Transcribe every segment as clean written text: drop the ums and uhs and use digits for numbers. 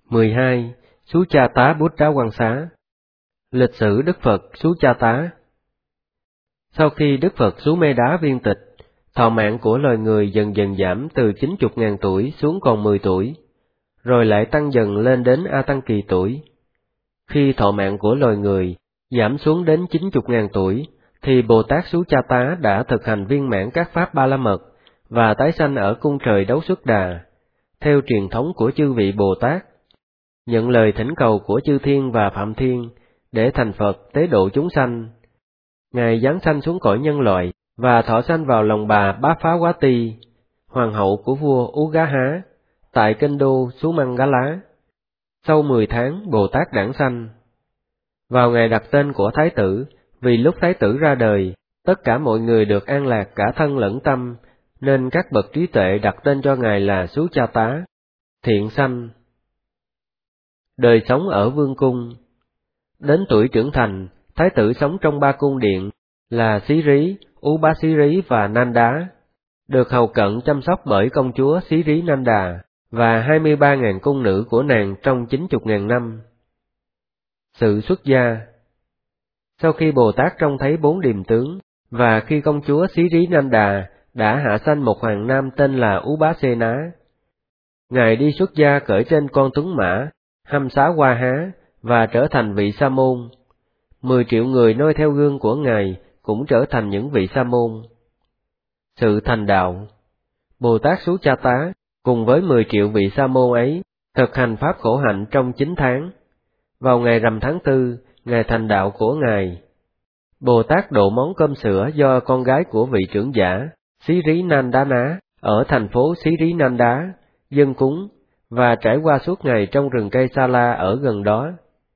12. Suchata Buddha Quan Xá. Lịch sử Đức Phật Suchata. Sau khi Đức Phật xuống Mê Đá viên tịch, thọ mạng của loài người dần dần giảm từ 90.000 tuổi xuống còn 10 tuổi, rồi lại tăng dần lên đến A Tăng Kỳ tuổi. Khi thọ mạng của loài người giảm xuống đến 90.000 tuổi, thì Bồ Tát Suchata đã thực hành viên mãn các pháp Ba La Mật và tái sanh ở cung trời Đấu Xuất Đà, theo truyền thống của chư vị Bồ Tát, nhận lời thỉnh cầu của chư thiên và Phạm Thiên để thành Phật tế độ chúng sanh. Ngài giáng sanh xuống cõi nhân loại và thọ sanh vào lòng bà Bá Phá Quá Ti, hoàng hậu của vua Uggaha, tại kinh đô Sumangala. Sau 10 tháng, Bồ Tát đản sanh. Vào ngày đặt tên của Thái tử, vì lúc Thái tử ra đời, tất cả mọi người được an lạc cả thân lẫn tâm, nên các bậc trí tuệ đặt tên cho Ngài là Suchata, thiện sanh. Đời sống ở vương cung. Đến tuổi trưởng thành, Thái tử sống trong 3 cung điện là Xí Rí, Ubá-xí Rí và Nanda, được hầu cận chăm sóc bởi công chúa Xí Rí Nanda và 23.000 cung nữ của nàng trong 90.000 năm. Sự xuất gia. Sau khi Bồ Tát trông thấy 4 điềm tướng, và khi công chúa Xí Rí Nanda đã hạ sanh một hoàng nam tên là Ubá-xê-ná, Ngài đi xuất gia cởi trên con tuấn mã, hăm xá Hoa Há, và trở thành vị sa môn. 10 triệu người noi theo gương của Ngài cũng trở thành những vị sa môn. Sự thành đạo. Bồ Tát Suchata cùng với 10 triệu vị sa môn ấy thực hành pháp khổ hạnh trong 9 tháng. Vào ngày rằm tháng 4, ngày thành đạo của Ngài, Bồ Tát độ món cơm sữa do con gái của vị trưởng giả Xí Rí Nandana ở thành phố Xí Rí Nanda dâng cúng, và trải qua suốt ngày trong rừng cây Sa La ở gần đó.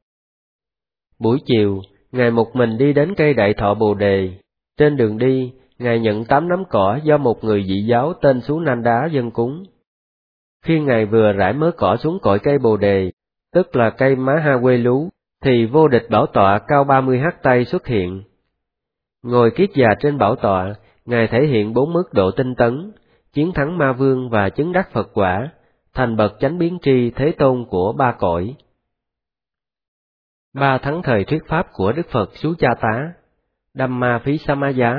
Buổi chiều, Ngài một mình đi đến cây Đại Thọ Bồ Đề. Trên đường đi, Ngài nhận 8 nắm cỏ do một người dị giáo tên Sú Nanda dâng cúng. Khi Ngài vừa rải mớ cỏ xuống cội cây Bồ Đề, tức là cây Má Ha Quê Lú, thì vô địch bảo tọa cao 30 hắt tay xuất hiện. Ngồi kiết già trên bảo tọa, Ngài thể hiện 4 mức độ tinh tấn, chiến thắng ma vương và chứng đắc Phật quả, thành bậc chánh biến tri thế tôn của 3 cõi. 3 thắng thời thuyết pháp của Đức Phật Suchata. Dhamma Phí Samaya.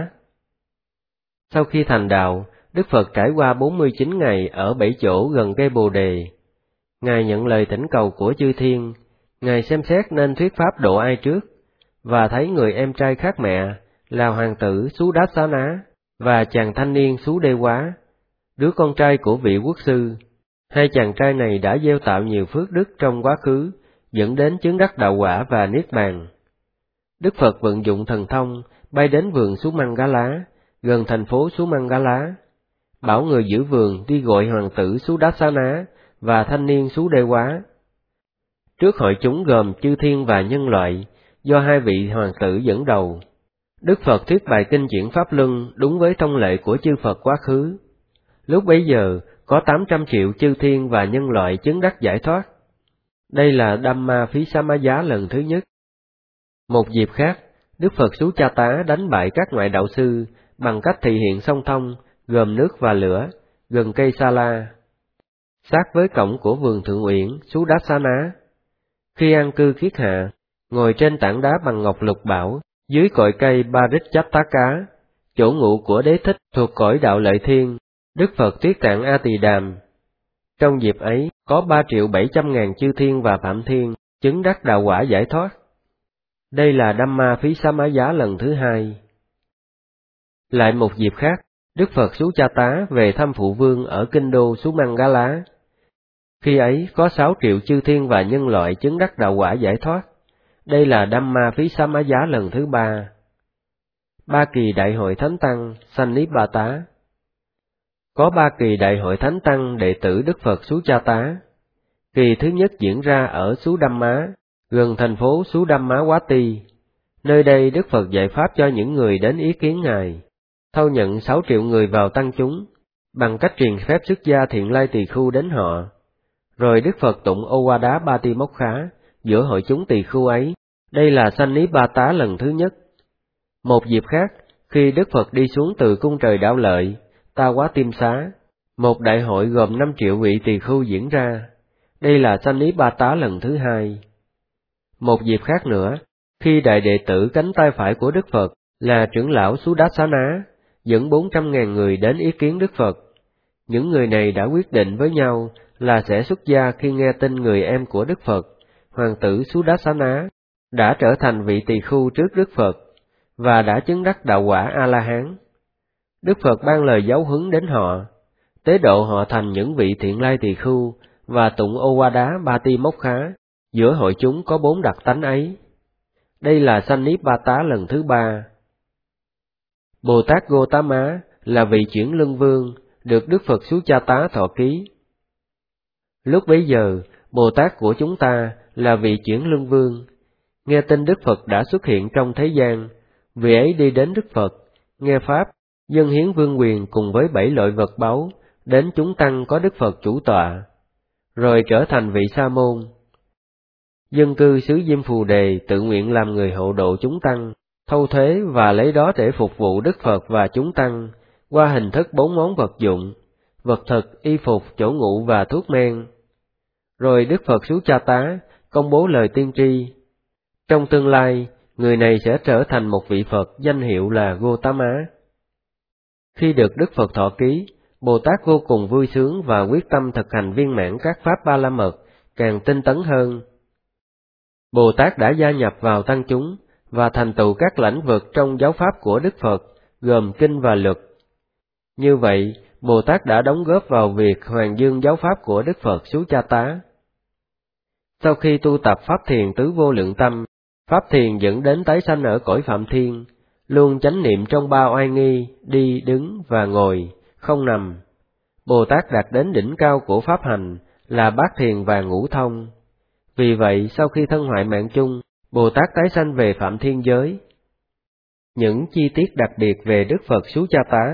Sau khi thành đạo, Đức Phật trải qua 49 ngày ở 7 chỗ gần cây Bồ Đề. Ngài nhận lời thỉnh cầu của chư thiên. Ngài xem xét nên thuyết pháp độ ai trước, và thấy người em trai khác mẹ là hoàng tử Sudassana và chàng thanh niên Sú Đê Quá, đứa con trai của vị quốc sư. Hai chàng trai này đã gieo tạo nhiều phước đức trong quá khứ, dẫn đến chứng đắc đạo quả và niết bàn. Đức Phật vận dụng thần thông, bay đến vườn Sumangala, gần thành phố Sumangala, bảo người giữ vườn đi gọi hoàng tử Sudassana và thanh niên Sú Đê Quá. Trước hội chúng gồm chư thiên và nhân loại, do 2 vị hoàng tử dẫn đầu, Đức Phật thuyết bài kinh chuyển Pháp Luân đúng với thông lệ của chư Phật quá khứ. Lúc bấy giờ, có 800 triệu chư thiên và nhân loại chứng đắc giải thoát. Đây là Dhamma Phí Samaya lần thứ nhất. Một dịp khác, Đức Phật Suchata đánh bại các ngoại đạo sư bằng cách thị hiện song thông, gồm nước và lửa, gần cây Sa La, sát với cổng của vườn Thượng Uyển Sudassana. Khi an cư kiết hạ, ngồi trên tảng đá bằng ngọc lục bảo, dưới cội cây Parichattaka, chỗ ngụ của Đế Thích thuộc cõi đạo Lợi Thiên, Đức Phật thuyết tạng A Tỳ Đàm. Trong dịp ấy, có 3.700.000 chư thiên và Phạm Thiên chứng đắc đạo quả giải thoát. Đây là Dhamma Phí Samaya lần thứ 2. Lại một dịp khác, Đức Phật Suchata về thăm phụ vương ở kinh đô Sumangala. Khi ấy có 6 triệu chư thiên và nhân loại chứng đắc đạo quả giải thoát. Đây là Dhamma Phí Samaya lần thứ 3. 3 kỳ đại hội thánh tăng Sannipata. Có 3 kỳ đại hội thánh tăng đệ tử Đức Phật Suchata. Kỳ thứ nhất diễn ra ở Sudamma, gần thành phố Sudammawati. Nơi đây Đức Phật dạy pháp cho những người đến ý kiến Ngài, thâu nhận 6 triệu người vào tăng chúng, bằng cách truyền phép xuất gia Thiện Lai Tỳ Khưu đến họ. Rồi Đức Phật tụng Owada Patimokha giữa hội chúng tỳ khưu ấy. Đây là Sannipata lần thứ nhất. Một dịp khác, khi Đức Phật đi xuống từ cung trời Đạo Lợi, Ta Quá Tim Xá, một đại hội gồm 5 triệu vị tỳ khưu diễn ra. Đây là Sanipata lần thứ hai. Một dịp khác nữa, khi đại đệ tử cánh tay phải của Đức Phật là trưởng lão Sudassana dẫn 400.000 người đến ý kiến Đức Phật, những người này đã quyết định với nhau là sẽ xuất gia khi nghe tin người em của Đức Phật, hoàng tử Sudassana, đã trở thành vị tỳ khưu trước Đức Phật và đã chứng đắc đạo quả A-la-hán. Đức Phật ban lời giáo huấn đến họ, tế độ họ thành những vị thiện lai tỳ khưu và tụng ô qua đá ba ti mốc khá, giữa hội chúng có 4 đặc tánh ấy. Đây là Sanipata lần thứ 3. Bồ Tát Gotama là vị chuyển lưng vương, được Đức Phật Suchata thọ ký. Lúc bấy giờ, Bồ Tát của chúng ta là vị chuyển lưng vương, nghe tin Đức Phật đã xuất hiện trong thế gian, vị ấy đi đến Đức Phật, nghe Pháp, dâng hiến vương quyền cùng với 7 loại vật báu, đến chúng tăng có Đức Phật chủ tọa, rồi trở thành vị sa môn. Dân cư xứ Diêm Phù Đề tự nguyện làm người hộ độ chúng tăng, thâu thuế và lấy đó để phục vụ Đức Phật và chúng tăng, qua hình thức 4 món vật dụng, vật thực, y phục, chỗ ngủ và thuốc men. Rồi Đức Phật Suchata công bố lời tiên tri. Trong tương lai, người này sẽ trở thành một vị Phật danh hiệu là Gotama. Khi được Đức Phật thọ ký, Bồ Tát vô cùng vui sướng và quyết tâm thực hành viên mãn các pháp ba la mật, càng tinh tấn hơn. Bồ Tát đã gia nhập vào tăng chúng và thành tựu các lãnh vực trong giáo pháp của Đức Phật, gồm kinh và luật. Như vậy, Bồ Tát đã đóng góp vào việc hoàn dương giáo pháp của Đức Phật Suchata. Sau khi tu tập pháp thiền tứ vô lượng tâm, pháp thiền dẫn đến tái sanh ở cõi Phạm Thiên, luôn chánh niệm trong 3 oai nghi, đi, đứng và ngồi, không nằm. Bồ Tát đạt đến đỉnh cao của pháp hành là bát thiền và ngũ thông. Vì vậy, sau khi thân hoại mạng chung, Bồ Tát tái sanh về Phạm Thiên giới. Những chi tiết đặc biệt về Đức Phật Suchata.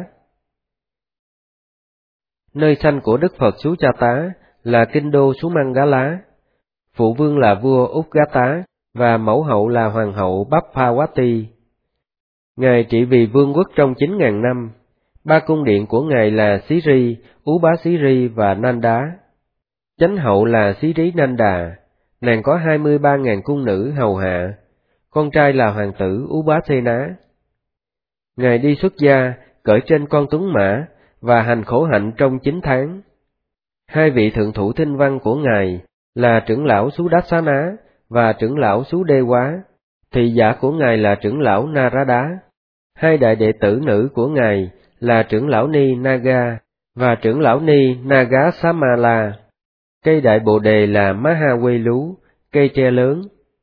Nơi sanh của Đức Phật Suchata là kinh đô Sumangala, phụ vương là vua Udgata và mẫu hậu là hoàng hậu Bapawati. Ngài trị vì vương quốc trong 9.000 năm. 3 cung điện của Ngài là Siri, Ubasiri và Nanda. Chánh hậu là Siri Nanda, nàng có 23.000 cung nữ hầu hạ, con trai là hoàng tử Ubasena. Ngài đi xuất gia, cởi trên con tuấn mã, và hành khổ hạnh trong 9 tháng. 2 vị thượng thủ thinh văn của Ngài là trưởng lão Sudassana và trưởng lão Sudewa, thị giả của Ngài là trưởng lão Narada. 2 đại đệ tử nữ của Ngài là trưởng lão Ni Naga và trưởng lão Ni Nagasamala. Cây đại bồ đề là Mahawelu, cây tre lớn.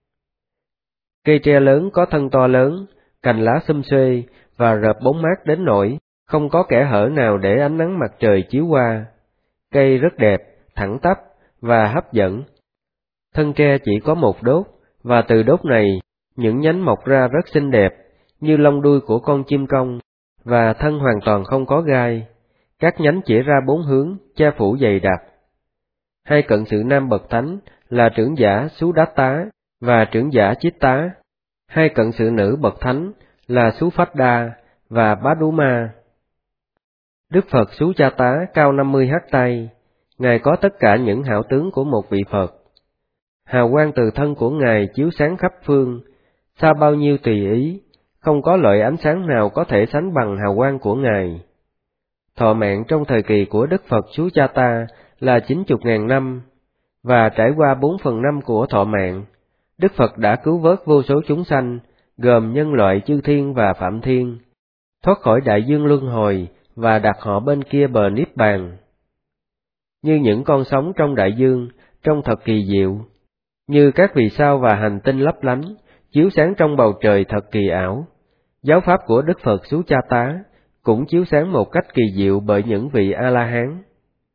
Cây tre lớn có thân to lớn, cành lá xum xuê và rợp bóng mát đến nỗi không có kẽ hở nào để ánh nắng mặt trời chiếu qua. Cây rất đẹp, thẳng tắp và hấp dẫn. Thân tre chỉ có một đốt, và từ đốt này, những nhánh mọc ra rất xinh đẹp, như lông đuôi của con chim công, và thân hoàn toàn không có gai. Các nhánh chỉ ra 4 hướng, che phủ dày đặc. 2 cận sự nam bậc thánh là trưởng giả Sudatta và trưởng giả Chitta. 2 cận sự nữ bậc thánh là Suphada và Paduma. Đức Phật Suchata cao 50 hắt tay. Ngài có tất cả những hảo tướng của một vị Phật. Hào quang từ thân của Ngài chiếu sáng khắp phương, xa bao nhiêu tùy ý, không có loại ánh sáng nào có thể sánh bằng hào quang của Ngài. Thọ mạng trong thời kỳ của Đức Phật Suchata là 90.000 năm, và trải qua 4/5 của thọ mạng, Đức Phật đã cứu vớt vô số chúng sanh, gồm nhân loại chư thiên và phạm thiên, thoát khỏi đại dương luân hồi và đặt họ bên kia bờ Niết Bàn. Như những con sóng trong đại dương, trông thật kỳ diệu, như các vì sao và hành tinh lấp lánh, chiếu sáng trong bầu trời thật kỳ ảo. Giáo pháp của Đức Phật Suchata cũng chiếu sáng một cách kỳ diệu bởi những vị A-la-hán.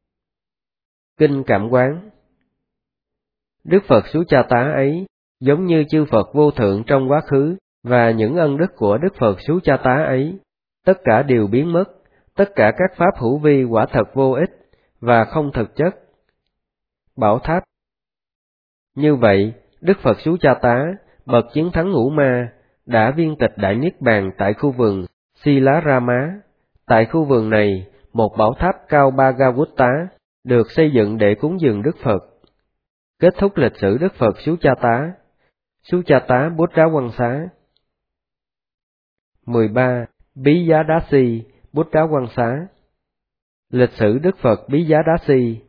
Kinh Cảm Quán. Đức Phật Suchata ấy giống như chư Phật vô thượng trong quá khứ, và những ân đức của Đức Phật Suchata ấy, tất cả đều biến mất, tất cả các pháp hữu vi quả thật vô ích và không thực chất. Bảo Tháp. Như vậy, Đức Phật Suchata, bậc chiến thắng ngũ ma, đã viên tịch đại niết bàn tại khu vườn Silarama. Tại khu vườn này, một bảo tháp cao Bhagavutta được xây dựng để cúng dường Đức Phật. Kết thúc lịch sử Đức Phật Suchatá Buddha Quang Xá. 13. Biyadasi Buddha Quang Xá. Lịch sử Đức Phật Biyadasi.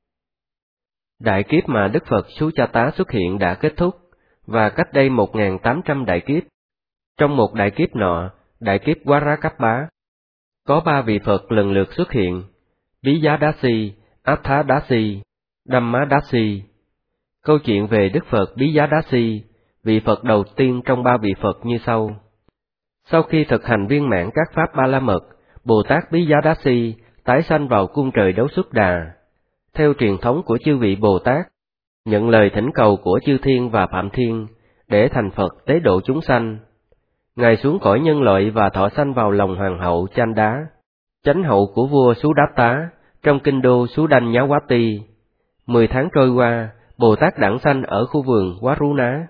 Đại kiếp mà Đức Phật Suchatá xuất hiện đã kết thúc, và cách đây 1.800 đại kiếp. Trong một đại kiếp nọ, đại kiếp Warakappa, có 3 vị Phật lần lượt xuất hiện: Biyadasi, Attadasi, Dhammadasi. Câu chuyện về Đức Phật Biyadasi, vị Phật đầu tiên trong 3 vị Phật như sau. Sau khi thực hành viên mãn các pháp Ba La Mật, Bồ Tát Biyadasi tái sanh vào cung trời Đấu Xuất Đà. Theo truyền thống của chư vị Bồ Tát, nhận lời thỉnh cầu của chư thiên và Phạm Thiên để thành Phật tế độ chúng sanh, Ngài xuống cõi nhân loại và thọ sanh vào lòng hoàng hậu Chanda, chánh hậu của vua Sudatta, trong kinh đô Sudanyawati. 10 tháng trôi qua, Bồ Tát đản sanh ở khu vườn Waruna.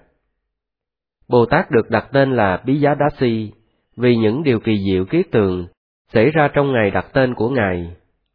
Bồ Tát được đặt tên là Biyadasi vì những điều kỳ diệu kiết tường xảy ra trong ngày đặt tên của Ngài.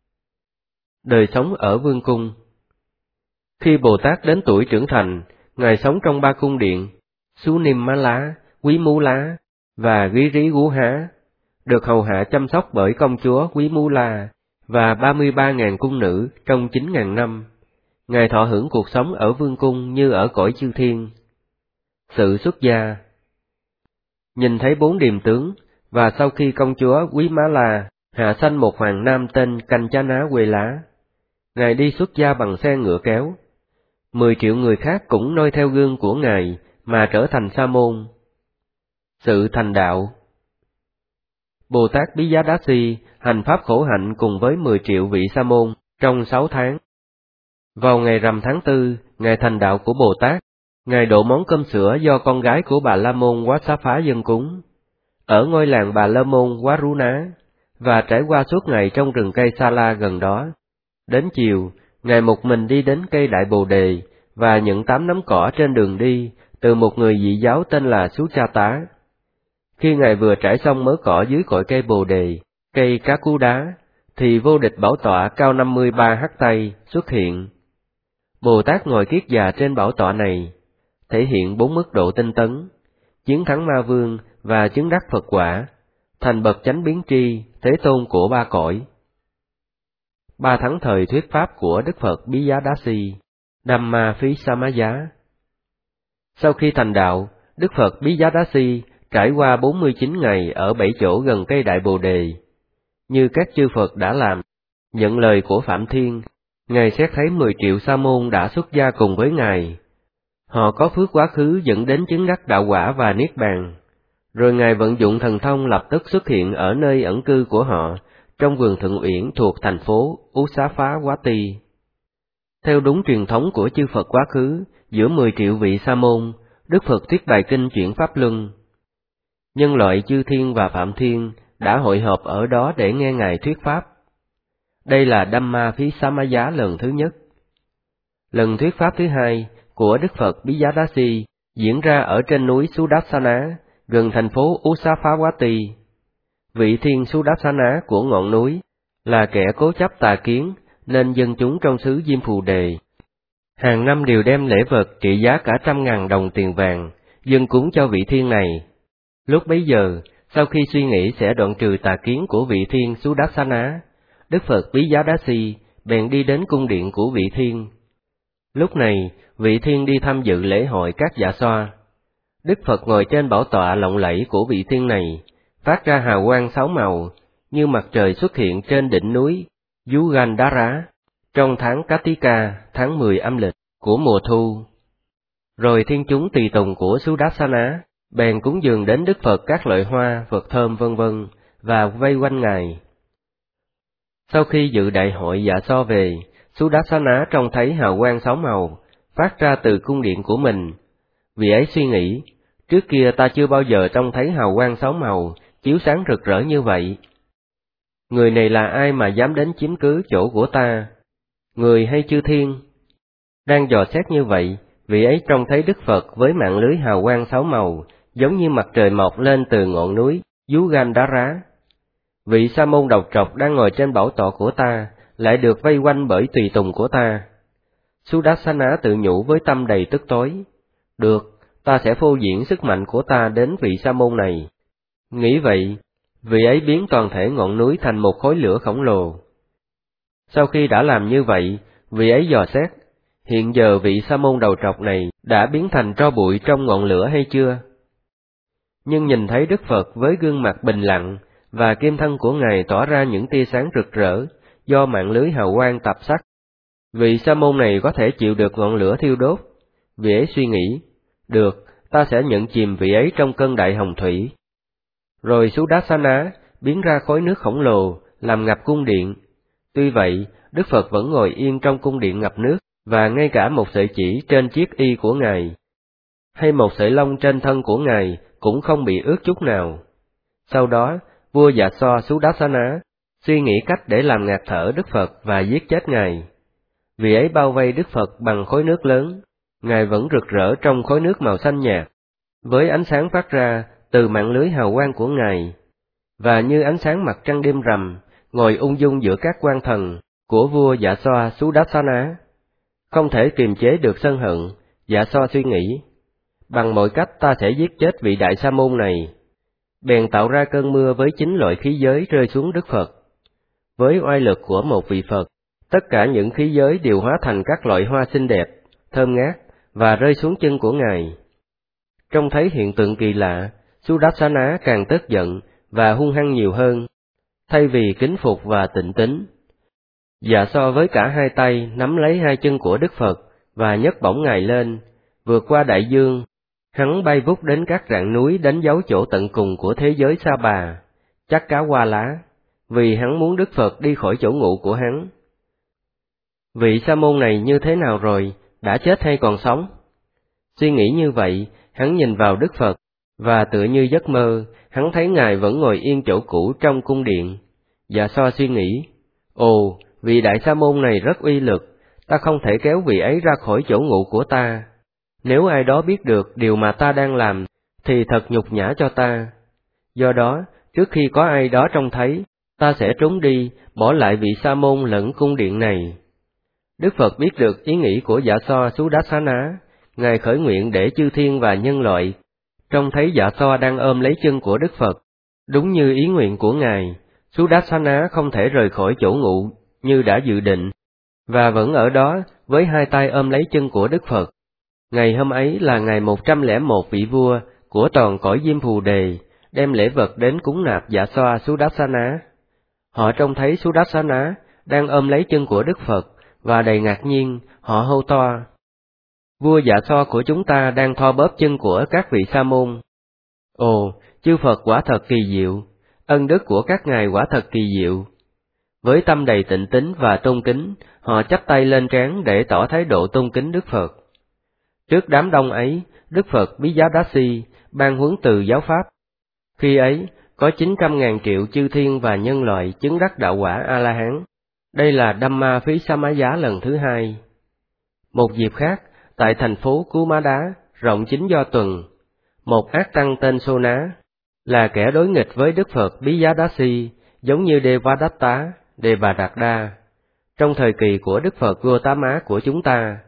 Đời sống ở vương cung. Khi Bồ Tát đến tuổi trưởng thành, Ngài sống trong 3 cung điện, Sunimmala, Quý Mú Lá và Giri Guha, được hầu hạ chăm sóc bởi công chúa Quý Mú La và 33.000 cung nữ trong 9.000 năm. Ngài thọ hưởng cuộc sống ở vương cung như ở cõi chư thiên. Sự xuất gia. Nhìn thấy 4 điềm tướng, và sau khi công chúa Quý Má La hạ sanh một hoàng nam tên Kanchana Quê Lá, Ngài đi xuất gia bằng xe ngựa kéo. 10 triệu người khác cũng noi theo gương của Ngài mà trở thành sa môn. Sự thành đạo. Bồ Tát Biyadasi hành pháp khổ hạnh cùng với 10 triệu vị sa môn trong 6 tháng. Vào ngày rằm tháng 4, ngày thành đạo của Bồ Tát, Ngài độ món cơm sữa do con gái của Bà La Môn Wassapa dâng cúng, ở ngôi làng Bà La Môn Waruna, và trải qua suốt ngày trong rừng cây Sala gần đó. Đến chiều, Ngài một mình đi đến cây Đại Bồ Đề, và nhận 8 nắm cỏ trên đường đi, từ một người dị giáo tên là Suchatá. Khi Ngài vừa trải xong mớ cỏ dưới cội cây Bồ Đề, cây Cá Cú Đá, thì vô địch bảo tọa cao 53 hắc tay xuất hiện. Bồ Tát ngồi kiết già trên bảo tọa này, thể hiện 4 mức độ tinh tấn, chiến thắng ma vương và chứng đắc Phật quả, thành bậc chánh biến tri, thế tôn của 3 cõi. 3 tháng thời thuyết pháp của Đức Phật Biyadasi, Dhamma Phí Samaya. Sau khi thành đạo, Đức Phật Biyadasi trải qua 49 ngày ở 7 chỗ gần cây Đại Bồ Đề. Như các chư Phật đã làm, nhận lời của Phạm Thiên, Ngài xét thấy 10 triệu sa môn đã xuất gia cùng với Ngài. Họ có phước quá khứ dẫn đến chứng đắc đạo quả và niết bàn. Rồi Ngài vận dụng thần thông lập tức xuất hiện ở nơi ẩn cư của họ, trong vườn Thượng Uyển thuộc thành phố Usapawati. Theo đúng truyền thống của chư Phật quá khứ, giữa 10 triệu vị sa môn, Đức Phật thuyết bài kinh chuyển Pháp Luân. Nhân loại chư thiên và Phạm Thiên đã hội họp ở đó để nghe Ngài thuyết pháp. Đây là Dhamma Phí Samaya lần thứ nhất. Lần thuyết pháp thứ hai của Đức Phật Biyadasi diễn ra ở trên núi Sudassana, gần thành phố Usapawati. Vị thiên Sudassana của ngọn núi là kẻ cố chấp tà kiến, nên dân chúng trong xứ Diêm Phù Đề hàng năm đều đem lễ vật trị giá cả 100.000 đồng tiền vàng dâng cúng cho vị thiên này. Lúc bấy giờ, sau khi suy nghĩ sẽ đoạn trừ tà kiến của vị thiên Sudassana, Đức Phật Biyadasi bèn đi đến cung điện của vị thiên. Lúc này, vị thiên đi tham dự lễ hội các dạ xoa. Đức Phật ngồi trên bảo tọa lộng lẫy của vị thiên này, phát ra hào quang 6 màu, như mặt trời xuất hiện trên đỉnh núi Yugandhara, trong tháng Kartika, tháng 10 âm lịch, của mùa thu. Rồi thiên chúng tùy tùng của Sudassana bèn cúng dường đến Đức Phật các loại hoa, vật thơm vân vân, và vây quanh Ngài. Sau khi dự đại hội dạ so về, Sudassana trông thấy hào quang 6 màu, phát ra từ cung điện của mình. Vị ấy suy nghĩ, trước kia ta chưa bao giờ trông thấy hào quang 6 màu, chiếu sáng rực rỡ như vậy. Người này là ai mà dám đến chiếm cứ chỗ của ta? Người hay chư thiên? Đang dò xét như vậy, vị ấy trông thấy Đức Phật với mạng lưới hào quang 6 màu, giống như mặt trời mọc lên từ ngọn núi Yugandhara. Vị sa môn độc trọc đang ngồi trên bảo tọa của ta, lại được vây quanh bởi tùy tùng của ta. Sudarsana tự nhủ với tâm đầy tức tối. Được, ta sẽ phô diễn sức mạnh của ta đến vị sa môn này. Nghĩ vậy, vị ấy biến toàn thể ngọn núi thành một khối lửa khổng lồ. Sau khi đã làm như vậy, vị ấy dò xét, hiện giờ vị sa môn đầu trọc này đã biến thành tro bụi trong ngọn lửa hay chưa? Nhưng nhìn thấy Đức Phật với gương mặt bình lặng, và kim thân của Ngài tỏa ra những tia sáng rực rỡ, do mạng lưới hào quang tập sắc. Vị sa môn này có thể chịu được ngọn lửa thiêu đốt. Vị ấy suy nghĩ, được, ta sẽ nhận chìm vị ấy trong cơn đại hồng thủy. Rồi Sudarsana biến ra khối nước khổng lồ, làm ngập cung điện. Tuy vậy, Đức Phật vẫn ngồi yên trong cung điện ngập nước, và ngay cả một sợi chỉ trên chiếc y của Ngài, hay một sợi lông trên thân của Ngài cũng không bị ướt chút nào. Sau đó, vua Dạ So Sudarsana suy nghĩ cách để làm ngạt thở Đức Phật và giết chết Ngài. Vì ấy bao vây Đức Phật bằng khối nước lớn, Ngài vẫn rực rỡ trong khối nước màu xanh nhạt, với ánh sáng phát ra từ mạng lưới hào quang của Ngài, và như ánh sáng mặt trăng đêm rằm, ngồi ung dung giữa các quan thần của vua Dạ So Sudarsana. Không thể kiềm chế được sân hận, Dạ So suy nghĩ, bằng mọi cách ta sẽ giết chết vị đại sa môn này. Bèn tạo ra cơn mưa với 9 loại khí giới rơi xuống Đức Phật. Với oai lực của một vị Phật, tất cả những khí giới đều hóa thành các loại hoa xinh đẹp, thơm ngát, và rơi xuống chân của Ngài. Trông thấy hiện tượng kỳ lạ, Sudarsana càng tức giận và hung hăng nhiều hơn, thay vì kính phục và tịnh tín. Dạ So với cả hai tay nắm lấy hai chân của Đức Phật và nhấc bổng Ngài lên, vượt qua đại dương. Hắn bay vút đến các rạn núi đánh dấu chỗ tận cùng của thế giới Sa Bà, chắc cá Hoa Lá, vì hắn muốn Đức Phật đi khỏi chỗ ngụ của hắn. Vị sa môn này như thế nào rồi, đã chết hay còn sống? Suy nghĩ như vậy, hắn nhìn vào Đức Phật, và tựa như giấc mơ, hắn thấy Ngài vẫn ngồi yên chỗ cũ trong cung điện. Dạ So suy nghĩ, ồ, vị đại sa môn này rất uy lực, ta không thể kéo vị ấy ra khỏi chỗ ngụ của ta. Nếu ai đó biết được điều mà ta đang làm, thì thật nhục nhã cho ta. Do đó, trước khi có ai đó trông thấy, ta sẽ trốn đi, bỏ lại vị sa môn lẫn cung điện này. Đức Phật biết được ý nghĩ của Dạ So Sudarsana, Ngài khởi nguyện để chư thiên và nhân loại trông thấy Dạ So đang ôm lấy chân của Đức Phật. Đúng như ý nguyện của Ngài, Sudarsana không thể rời khỏi chỗ ngụ như đã dự định, và vẫn ở đó với hai tay ôm lấy chân của Đức Phật. Ngày hôm ấy là ngày 101 vị vua của toàn cõi Diêm Phù Đề đem lễ vật đến cúng nạp Dạ So Sudarsana. Họ trông thấy Sudarsana đang ôm lấy chân của Đức Phật, và đầy ngạc nhiên, họ hô to, vua Dạ So của chúng ta đang thoa bóp chân của các vị sa môn. Ồ, chư Phật quả thật kỳ diệu, ân đức của các ngài quả thật kỳ diệu. Với tâm đầy tịnh tín và tôn kính, họ chắp tay lên trán để tỏ thái độ tôn kính Đức Phật. Trước đám đông ấy, Đức Phật Bijadasi ban huấn từ giáo pháp. Khi ấy, có 900.000 triệu chư thiên và nhân loại chứng đắc đạo quả A-la-hán. Đây là Dhamma Phí Samaya lần thứ 2. Một dịp khác, tại thành phố Kumada, rộng 9 do tuần, một ác tăng tên Sona, là kẻ đối nghịch với Đức Phật Bijadasi, giống như Devadatta, Devadatta, trong thời kỳ của Đức Phật Gautama của chúng ta.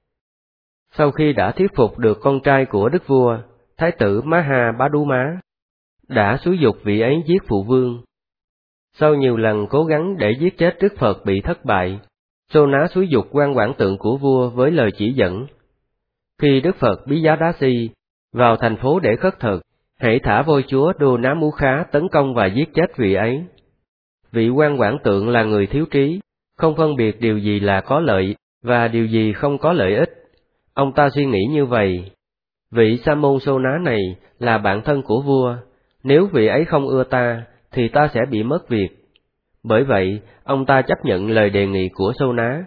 Sau khi đã thuyết phục được con trai của Đức Vua, Thái tử Mahabaduma, đã xúi giục vị ấy giết phụ vương. Sau nhiều lần cố gắng để giết chết Đức Phật bị thất bại, Sona xúi giục quan quản tượng của vua với lời chỉ dẫn. Khi Đức Phật Bijadasi vào thành phố để khất thực, hãy thả vua chúa Đô Ná Mú Khá tấn công và giết chết vị ấy. Vị quan quản tượng là người thiếu trí, không phân biệt điều gì là có lợi và điều gì không có lợi ích. Ông ta suy nghĩ như vậy, vị sa môn Sona này là bạn thân của vua, nếu vị ấy không ưa ta, thì ta sẽ bị mất việc. Bởi vậy, ông ta chấp nhận lời đề nghị của Sona.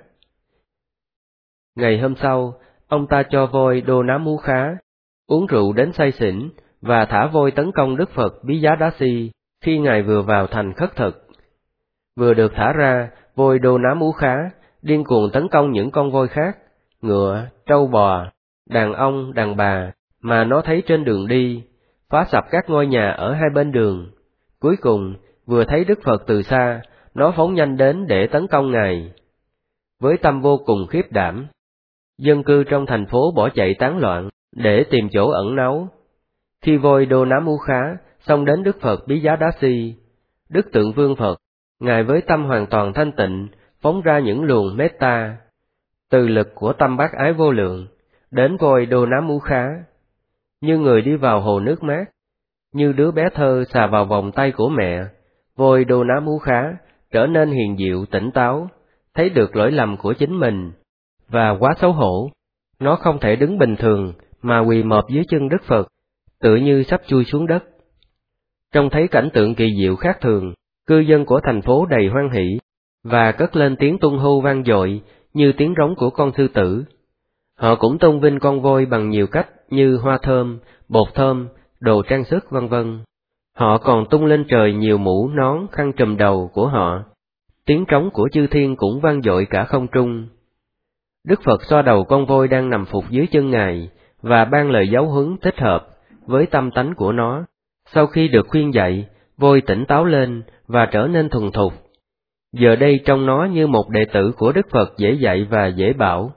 Ngày hôm sau, ông ta cho voi Đô Ná Mú Khá uống rượu đến say xỉn và thả voi tấn công Đức Phật Bijadasi khi Ngài vừa vào thành khất thực. Vừa được thả ra, voi Đô Ná Mú Khá điên cuồng tấn công những con voi khác, ngựa, trâu bò, đàn ông, đàn bà mà nó thấy trên đường đi, phá sập các ngôi nhà ở hai bên đường. Cuối cùng, vừa thấy Đức Phật từ xa, nó phóng nhanh đến để tấn công Ngài. Với tâm vô cùng khiếp đảm, Dân cư trong thành phố bỏ chạy tán loạn để tìm chỗ ẩn náu. Khi Voidonamukha xông đến Đức Phật Bijadasi, Đức Tượng Vương Phật, Ngài với tâm hoàn toàn thanh tịnh phóng ra những luồng metta từ lực của tâm bác ái vô lượng đến Voidonamukha, như người đi vào hồ nước mát, như đứa bé thơ xà vào vòng tay của mẹ. Voidonamukha trở nên hiền diệu tỉnh táo, thấy được lỗi lầm của chính mình và quá xấu hổ, nó không thể đứng bình thường mà quỳ mọp dưới chân Đức Phật, tựa như sắp chui xuống đất. Trông thấy cảnh tượng kỳ diệu khác thường, cư dân của thành phố đầy hoan hỷ và cất lên tiếng tung hô vang dội như tiếng rống của con sư tử. Họ cũng tôn vinh con voi bằng nhiều cách như hoa thơm, bột thơm, đồ trang sức vân vân. Họ còn tung lên trời nhiều mũ nón khăn trùm đầu của họ. Tiếng trống của chư thiên cũng vang dội cả không trung. Đức Phật xoa đầu con voi đang nằm phục dưới chân Ngài và ban lời giáo huấn thích hợp với tâm tánh của nó. Sau khi được khuyên dạy, voi tỉnh táo lên và trở nên thuần thục. Giờ đây trông nó như một đệ tử của Đức Phật dễ dạy và dễ bảo.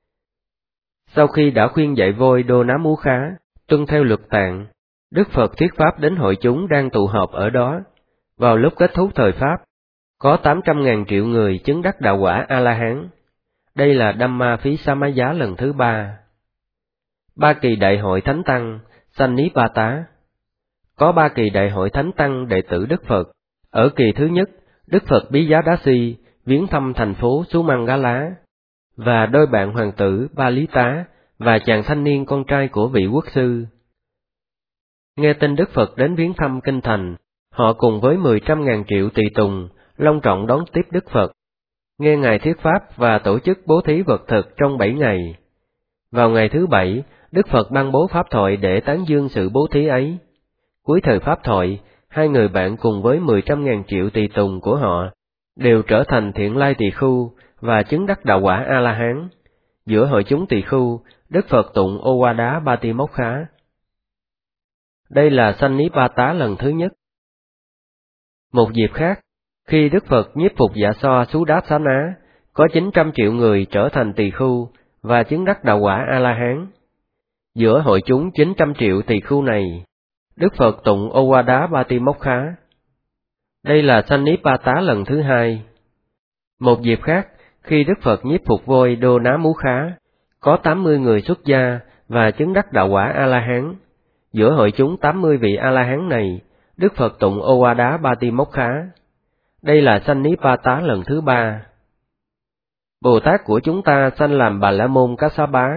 Sau khi đã khuyên dạy voi Donamukha tuân theo luật tạng, Đức Phật thuyết pháp đến hội chúng đang tụ họp ở đó. Vào lúc kết thúc thời pháp, có 800.000 triệu người chứng đắc đạo quả A-la-hán. Đây là Dhamma Phí Samaya lần thứ 3. Ba kỳ đại hội Thánh Tăng, Sannipata. Có 3 kỳ đại hội Thánh Tăng đệ tử Đức Phật. Ở kỳ thứ nhất, Đức Phật Bijadasi viếng thăm thành phố Sumangala, và đôi bạn hoàng tử Balita và chàng thanh niên con trai của vị quốc sư. Nghe tin Đức Phật đến viếng thăm kinh thành, họ cùng với 100.000 triệu tùy tùng long trọng đón tiếp Đức Phật, nghe Ngài thuyết pháp và tổ chức bố thí vật thực trong 7 ngày. Vào ngày thứ 7, Đức Phật ban bố pháp thoại để tán dương sự bố thí ấy. Cuối thời pháp thoại, 2 người bạn cùng với 100.000 triệu tùy tùng của họ đều trở thành thiện lai tỳ khưu và chứng đắc đạo quả A-la-hán. Giữa hội chúng tỳ khưu, Đức Phật tụng Owada Patimokha. Đây là Sannipata lần thứ nhất. Một dịp khác, khi Đức Phật nhiếp phục Dạ So Sudassana, có 900 triệu người trở thành tỳ khưu và chứng đắc đạo quả A-la-hán. Giữa hội chúng 900 triệu tỳ khưu này, Đức Phật tụng Owada Patimokha. Đây là Sannipata lần thứ 2. Một dịp khác, khi Đức Phật nhiếp phục voi Donamukha, có 80 người xuất gia và chứng đắc đạo quả A-la-hán. Giữa hội chúng 80 vị A-la-hán này, Đức Phật tụng Owada Patimokha. Đây là Sannipata lần thứ 3. Bồ Tát của chúng ta sanh làm Bà La Môn Kassapa,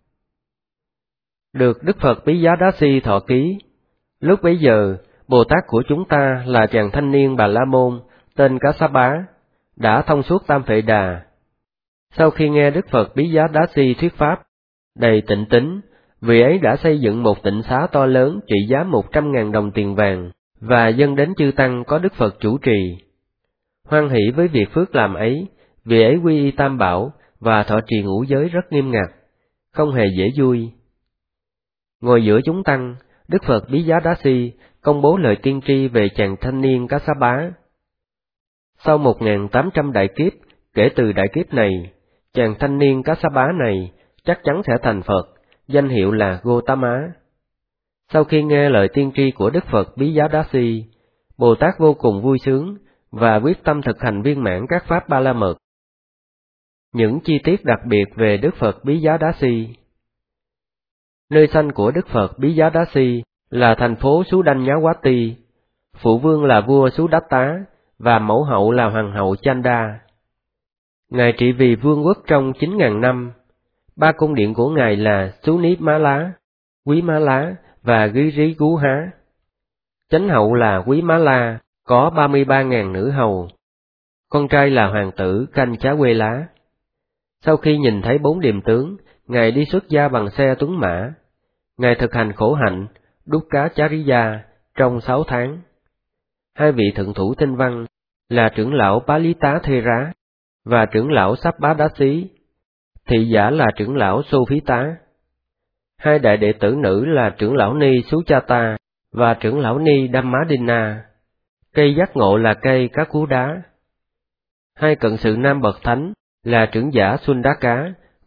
được Đức Phật Bijadasi thọ ký. Lúc bấy giờ, Bồ Tát của chúng ta là chàng thanh niên Bà La Môn tên Kassapa, đã thông suốt Tam Phệ Đà. Sau khi nghe Đức Phật Bijadasi thuyết pháp, đầy tịnh tín, vị ấy đã xây dựng một tịnh xá to lớn trị giá 100.000 đồng tiền vàng và dâng đến chư tăng có Đức Phật chủ trì. Hoan hỷ với việc phước làm ấy, vị ấy quy y Tam Bảo và thọ trì ngũ giới rất nghiêm ngặt, không hề dễ vui. Ngồi giữa chúng tăng, Đức Phật Bijadasi công bố lời tiên tri về chàng thanh niên Kassapa. Sau 1.800 đại kiếp, kể từ đại kiếp này, chàng thanh niên Kassapa này chắc chắn sẽ thành Phật, danh hiệu là Gotama. Sau khi nghe lời tiên tri của Đức Phật Bijadasi, Bồ Tát vô cùng vui sướng và quyết tâm thực hành viên mãn các pháp Ba La Mật. Những chi tiết đặc biệt về Đức Phật Bijadasi. Nơi sanh của Đức Phật Bijadasi là thành phố Sudanyawati, phụ vương là vua Sudatta và mẫu hậu là hoàng hậu Chanda. Ngài trị vì vương quốc trong 9.000 năm. 3 cung điện của Ngài là Sunimala, Quý Má Lá và Giri Guha. Chánh hậu là Quý Má La, có 33.000 nữ hầu. Con trai là hoàng tử Canh Chá Quê Lá. Sau khi nhìn thấy 4 điềm tướng, Ngài đi xuất gia bằng xe tuấn mã. Ngài thực hành khổ hạnh, Dukkha Chariya trong 6 tháng. 2 vị thượng thủ tinh văn là trưởng lão Palita Thera và trưởng lão Sappādasi, thị giả là trưởng lão Sophita. 2 đại đệ tử nữ là trưởng lão Ni Suchata và trưởng lão Ni Dhammadina. Cây giác ngộ là cây Cá Cú Đá. 2 cận sự nam bậc thánh là trưởng giả Sundaka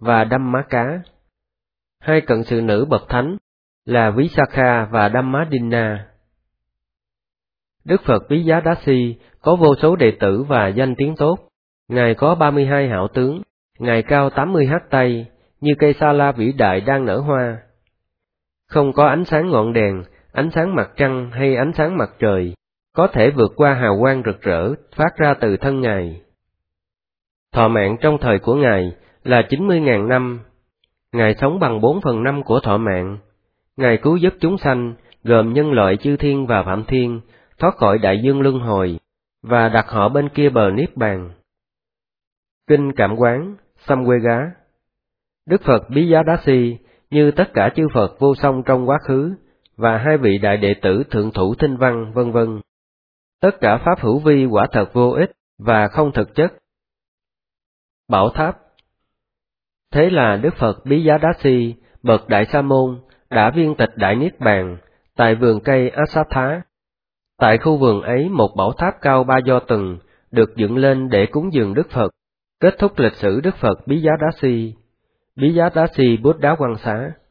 và Dhammaka. Hai cận sự nữ bậc thánh là Visakha và Dhammadinna. Đức Phật Vijayadasi có vô số đệ tử và danh tiếng tốt. Ngài có 32 hảo tướng, Ngài cao 80 hắt tay, như cây sa la vĩ đại đang nở hoa. Không có ánh sáng ngọn đèn, ánh sáng mặt trăng hay ánh sáng mặt trời có thể vượt qua hào quang rực rỡ phát ra từ thân Ngài. Thọ mạng trong thời của Ngài là 90.000 năm. Ngài sống bằng 4/5 của thọ mạng. Ngài cứu giúp chúng sanh, gồm nhân loại chư thiên và phạm thiên, thoát khỏi đại dương luân hồi, và đặt họ bên kia bờ Niết Bàn. Kinh Cảm Quán, Samvega. Đức Phật Vijayadasi như tất cả chư Phật vô song trong quá khứ, và hai vị đại đệ tử thượng thủ Thinh Văn, vân vân. Tất cả pháp hữu vi quả thật vô ích và không thực chất. Bảo tháp. Thế là Đức Phật Vijayadasi, bậc Đại Sa Môn, đã viên tịch Đại Niết Bàn, tại vườn cây Asatha. Tại khu vườn ấy một bảo tháp cao 3 do tuần, được dựng lên để cúng dường Đức Phật, kết thúc lịch sử Đức Phật Vijayadasi. Vijayadasi Buddha Quang Xá.